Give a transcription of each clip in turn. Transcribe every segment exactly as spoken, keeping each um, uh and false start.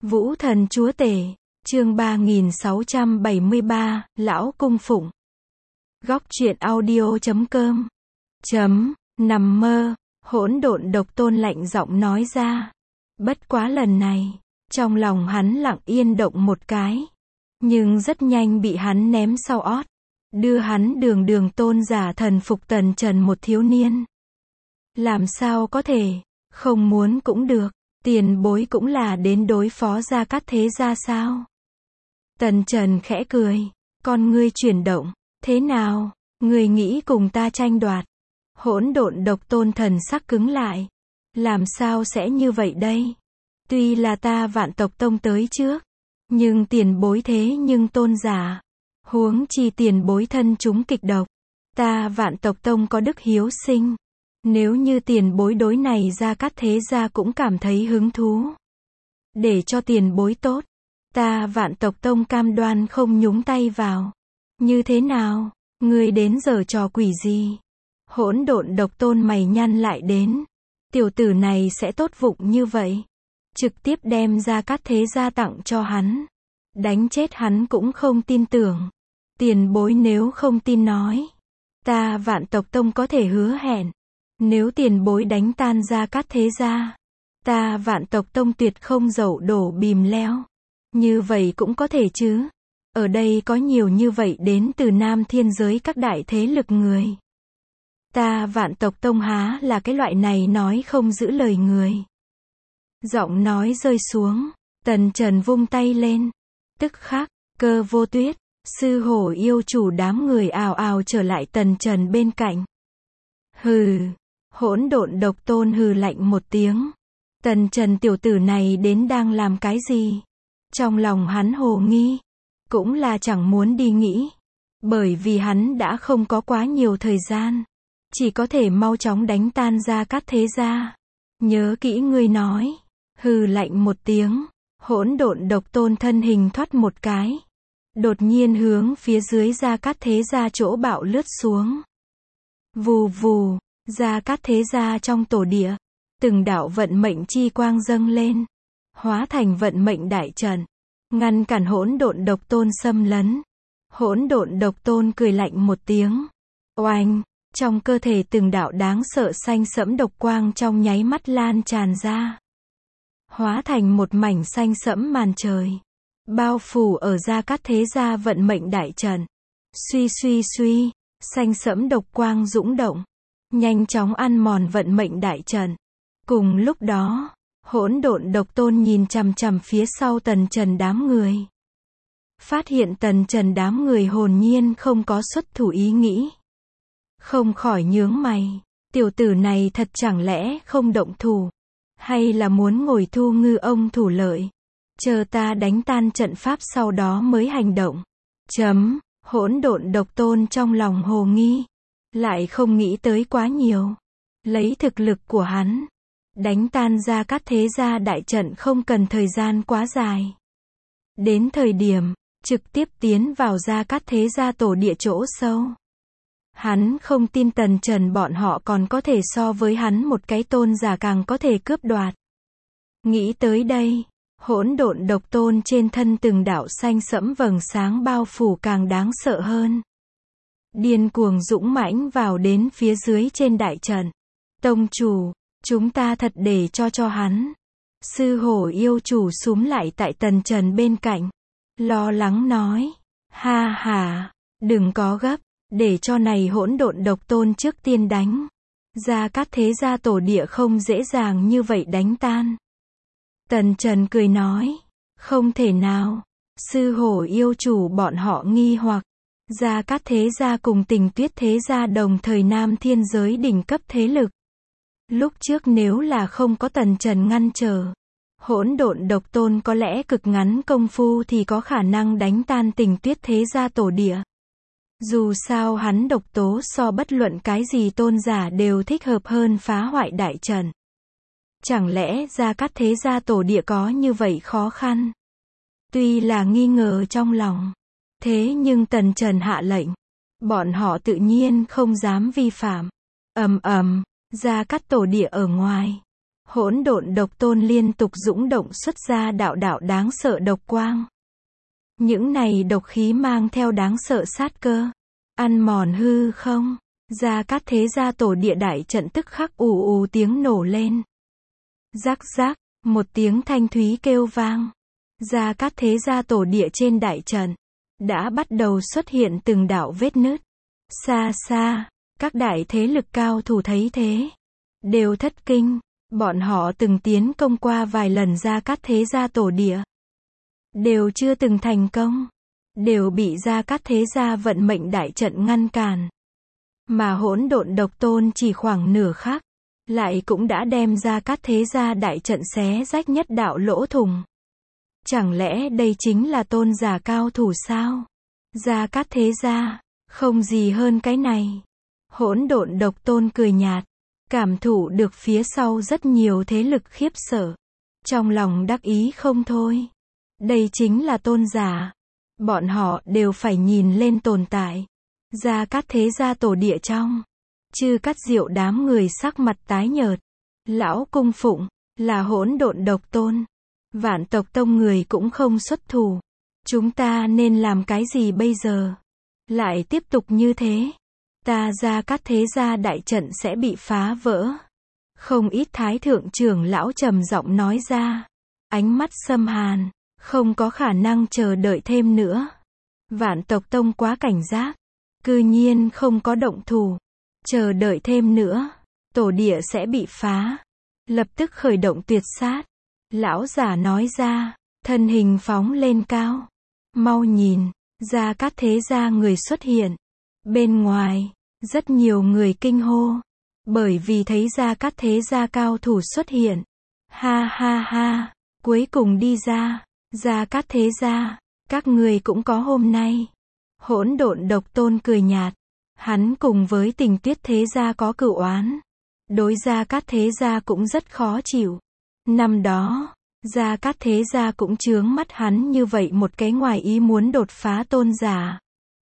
Vũ thần chúa tể, chương ba nghìn sáu trăm bảy mươi ba, Lão Cung Phụng. Góc truyện audio chấm com. Chấm, nằm mơ, hỗn độn độc tôn lạnh giọng nói ra. Bất quá lần này, trong lòng hắn lặng yên động một cái. Nhưng rất nhanh bị hắn ném sau ót. Đưa hắn đường đường tôn giả thần phục tần trần một thiếu niên. Làm sao có thể, không muốn cũng được. Tiền bối cũng là đến đối phó Gia Cát Thế Gia sao? Tần Trần khẽ cười, con ngươi chuyển động, thế nào, người nghĩ cùng ta tranh đoạt? Hỗn độn độc tôn thần sắc cứng lại, làm sao sẽ như vậy đây? Tuy là ta Vạn Tộc Tông tới trước, nhưng tiền bối thế nhưng tôn giả, huống chi tiền bối thân chúng kịch độc, ta Vạn Tộc Tông có đức hiếu sinh. Nếu như tiền bối đối này Gia Cát Thế Gia cũng cảm thấy hứng thú. Để cho tiền bối tốt, ta Vạn Tộc Tông cam đoan không nhúng tay vào. Như thế nào, ngươi đến giờ trò quỷ gì? Hỗn độn độc tôn mày nhăn lại đến. Tiểu tử này sẽ tốt vụng như vậy. Trực tiếp đem Gia Cát Thế Gia tặng cho hắn. Đánh chết hắn cũng không tin tưởng. Tiền bối nếu không tin nói. Ta Vạn Tộc Tông có thể hứa hẹn. Nếu tiền bối đánh tan Gia Cát Thế Gia, ta Vạn Tộc Tông tuyệt không dẫu đổ bìm leo. Như vậy cũng có thể chứ. Ở đây có nhiều như vậy đến từ Nam Thiên giới các đại thế lực người. Ta Vạn Tộc Tông há là cái loại này nói không giữ lời người. Giọng nói rơi xuống, Tần Trần vung tay lên. Tức khắc, Cơ Vô Tuyết, Sư Hổ yêu chủ đám người ào ào trở lại Tần Trần bên cạnh. Hừ. Hỗn độn độc tôn hừ lạnh một tiếng. Tần Trần tiểu tử này đến đang làm cái gì? Trong lòng hắn hồ nghi. Cũng là chẳng muốn đi nghĩ. Bởi vì hắn đã không có quá nhiều thời gian. Chỉ có thể mau chóng đánh tan Gia Cát Thế Gia. Nhớ kỹ ngươi nói. Hừ lạnh một tiếng. Hỗn độn độc tôn thân hình thoát một cái. Đột nhiên hướng phía dưới Gia Cát Thế Gia chỗ bạo lướt xuống. Vù vù. Gia Cát Thế Gia trong tổ địa, từng đạo vận mệnh chi quang dâng lên, hóa thành vận mệnh đại trận, ngăn cản hỗn độn độc tôn xâm lấn. Hỗn độn độc tôn cười lạnh một tiếng. Oanh, trong cơ thể từng đạo đáng sợ xanh sẫm độc quang trong nháy mắt lan tràn ra, hóa thành một mảnh xanh sẫm màn trời, bao phủ ở Gia Cát Thế Gia vận mệnh đại trận. Suy suy suy, xanh sẫm độc quang dũng động. Nhanh chóng ăn mòn vận mệnh đại trận. Cùng lúc đó, hỗn độn độc tôn nhìn chằm chằm phía sau Tần Trần đám người. Phát hiện Tần Trần đám người hồn nhiên không có xuất thủ ý nghĩ. Không khỏi nhướng mày, tiểu tử này thật chẳng lẽ không động thủ, hay là muốn ngồi thu ngư ông thủ lợi, chờ ta đánh tan trận pháp sau đó mới hành động. Chấm, hỗn độn độc tôn trong lòng hồ nghi. Lại không nghĩ tới quá nhiều. Lấy thực lực của hắn, đánh tan Gia Cát Thế Gia đại trận không cần thời gian quá dài. Đến thời điểm, trực tiếp tiến vào Gia Cát Thế Gia tổ địa chỗ sâu. Hắn không tin Tần Trần bọn họ còn có thể so với hắn một cái tôn giả càng có thể cướp đoạt. Nghĩ tới đây, hỗn độn độc tôn trên thân từng đạo xanh sẫm vầng sáng bao phủ càng đáng sợ hơn. Điên cuồng dũng mãnh vào đến phía dưới trên đại trận. Tông chủ, chúng ta thật để cho cho hắn. Sư Hổ yêu chủ súm lại tại Tần Trần bên cạnh. Lo lắng nói. Ha ha, đừng có gấp, để cho này hỗn độn độc tôn trước tiên đánh. Gia Cát Thế Gia tổ địa không dễ dàng như vậy đánh tan. Tần Trần cười nói. Không thể nào. Sư Hổ yêu chủ bọn họ nghi hoặc. Gia Cát Thế Gia cùng Tình Tuyết Thế Gia đồng thời Nam Thiên giới đỉnh cấp thế lực. Lúc trước nếu là không có Tần Trần ngăn trở, hỗn độn độc tôn có lẽ cực ngắn công phu thì có khả năng đánh tan Tình Tuyết Thế Gia tổ địa. Dù sao hắn độc tố so bất luận cái gì tôn giả đều thích hợp hơn phá hoại đại trận. Chẳng lẽ Gia Cát Thế Gia tổ địa có như vậy khó khăn? Tuy là nghi ngờ trong lòng. Thế nhưng Tần Trần hạ lệnh, bọn họ tự nhiên không dám vi phạm. Ầm ầm, Gia Cát tổ địa ở ngoài, Hỗn độn độc tôn liên tục dũng động xuất ra đạo đạo đáng sợ độc quang. Những này độc khí mang theo đáng sợ sát cơ, ăn mòn hư không. Gia Cát Thế Gia tổ địa đại trận tức khắc ù ù tiếng nổ lên. Rắc rắc, một tiếng thanh thúy kêu vang. Gia Cát Thế Gia tổ địa trên đại trận đã bắt đầu xuất hiện từng đạo vết nứt. Xa xa, các đại thế lực cao thủ thấy thế, đều thất kinh. Bọn họ từng tiến công qua vài lần Gia Cát Thế Gia tổ địa, đều chưa từng thành công, đều bị Gia Cát Thế Gia vận mệnh đại trận ngăn cản. Mà hỗn độn độc tôn chỉ khoảng nửa khắc, lại cũng đã đem Gia Cát Thế Gia đại trận xé rách nhất đạo lỗ thủng. Chẳng lẽ đây chính là tôn giả cao thủ sao? Gia Cát Thế Gia, không gì hơn cái này. Hỗn độn độc tôn cười nhạt, cảm thụ được phía sau rất nhiều thế lực khiếp sợ. Trong lòng đắc ý không thôi. Đây chính là tôn giả. Bọn họ đều phải nhìn lên tồn tại. Gia Cát Thế Gia tổ địa trong. Chư Cát Diệu đám người sắc mặt tái nhợt. Lão cung phụng, là hỗn độn độc tôn. Vạn tộc tông người cũng không xuất thủ. Chúng ta nên làm cái gì bây giờ? Lại tiếp tục như thế, ta Gia Cát Thế Gia đại trận sẽ bị phá vỡ. Không ít thái thượng trưởng lão trầm giọng nói ra. Ánh mắt xâm hàn, không có khả năng chờ đợi thêm nữa. Vạn tộc tông quá cảnh giác, cư nhiên không có động thủ. Chờ đợi thêm nữa, tổ địa sẽ bị phá. Lập tức khởi động tuyệt sát. Lão giả nói ra, thân hình phóng lên cao. Mau nhìn, Gia Cát Thế Gia người xuất hiện. Bên ngoài, rất nhiều người kinh hô. Bởi vì thấy Gia Cát Thế Gia cao thủ xuất hiện. Ha ha ha, cuối cùng đi ra. Gia Cát Thế Gia, các người cũng có hôm nay. Hỗn độn độc tôn cười nhạt. Hắn cùng với Tình Tuyết Thế Gia có cửu oán. Đối Gia Cát Thế Gia cũng rất khó chịu. Năm đó, Gia Cát Thế Gia cũng chướng mắt hắn như vậy một cái ngoài ý muốn đột phá tôn giả.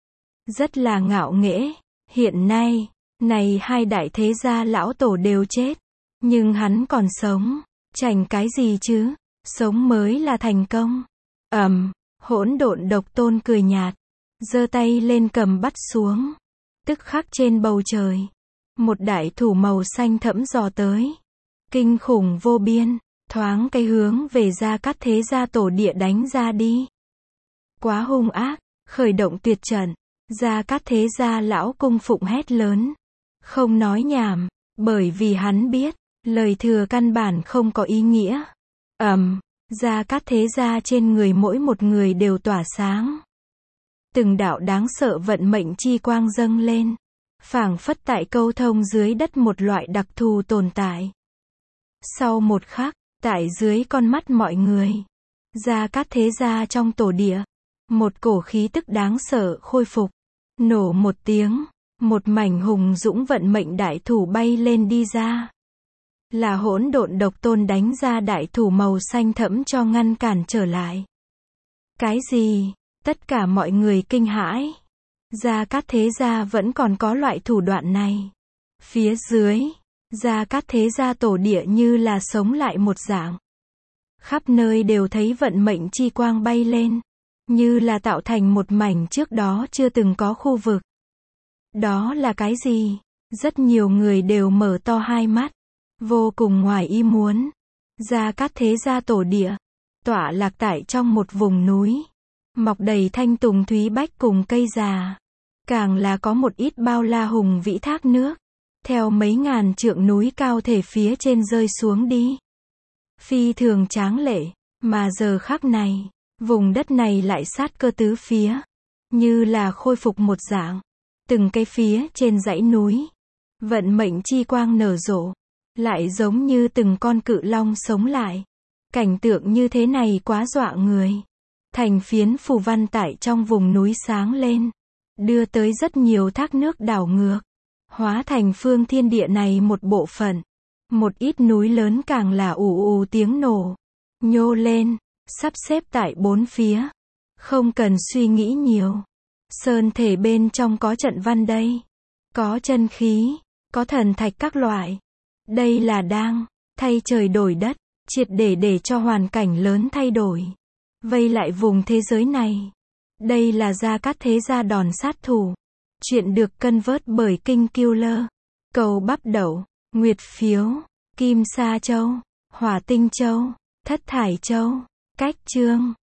Rất là ngạo nghễ. Hiện nay, này hai đại thế gia lão tổ đều chết. Nhưng hắn còn sống. Chảnh cái gì chứ? Sống mới là thành công. Ầm, hỗn độn độc tôn cười nhạt. Giơ tay lên cầm bắt xuống. Tức khắc trên bầu trời. Một đại thủ màu xanh thẫm dò tới. Kinh khủng vô biên. Thoáng cái hướng về Gia Cát Thế Gia tổ địa đánh ra đi. Quá hung ác, khởi động tuyệt trận. Gia Cát Thế Gia lão cung phụng hét lớn. Không nói nhảm, bởi vì hắn biết, lời thừa căn bản không có ý nghĩa. Ầm, Gia Cát Thế Gia trên người mỗi một người đều tỏa sáng. Từng đạo đáng sợ vận mệnh chi quang dâng lên. Phảng phất tại câu thông dưới đất một loại đặc thù tồn tại. Sau một khắc, tại dưới con mắt mọi người, Gia Cát Thế Gia trong tổ địa, một cổ khí tức đáng sợ khôi phục. Nổ một tiếng, một mảnh hùng dũng vận mệnh đại thủ bay lên đi ra. Là hỗn độn độc tôn đánh ra đại thủ màu xanh thẫm cho ngăn cản trở lại. Cái gì? Tất cả mọi người kinh hãi. Gia Cát Thế Gia vẫn còn có loại thủ đoạn này. Phía dưới, Gia Cát Thế Gia tổ địa như là sống lại một dạng. Khắp nơi đều thấy vận mệnh chi quang bay lên. Như là tạo thành một mảnh trước đó chưa từng có khu vực. Đó là cái gì? Rất nhiều người đều mở to hai mắt. Vô cùng ngoài ý muốn. Gia Cát Thế Gia tổ địa. Tọa lạc tại trong một vùng núi. Mọc đầy thanh tùng thúy bách cùng cây già. Càng là có một ít bao la hùng vĩ thác nước. Theo mấy ngàn trượng núi cao thể phía trên rơi xuống đi. Phi thường tráng lệ. Mà giờ khắc này, vùng đất này lại sát cơ tứ phía. Như là khôi phục một dạng. Từng cái phía trên dãy núi. Vận mệnh chi quang nở rộ. Lại giống như từng con cự long sống lại. Cảnh tượng như thế này quá dọa người. Thành phiến phù văn tại trong vùng núi sáng lên. Đưa tới rất nhiều thác nước đảo ngược. Hóa thành phương thiên địa này một bộ phận. Một ít núi lớn càng là ù ù tiếng nổ. Nhô lên. Sắp xếp tại bốn phía. Không cần suy nghĩ nhiều. Sơn thể bên trong có trận văn đây. Có chân khí. Có thần thạch các loại. Đây là đang thay trời đổi đất, triệt để để cho hoàn cảnh lớn thay đổi, vây lại vùng thế giới này. Đây là Gia Cát Thế Gia đòn sát thủ. Chuyện được cân vớt bởi King Killer. Cầu Bắp Đậu, Nguyệt Phiếu, Kim Sa Châu, Hỏa Tinh Châu, Thất Thải Châu, Cách Chương.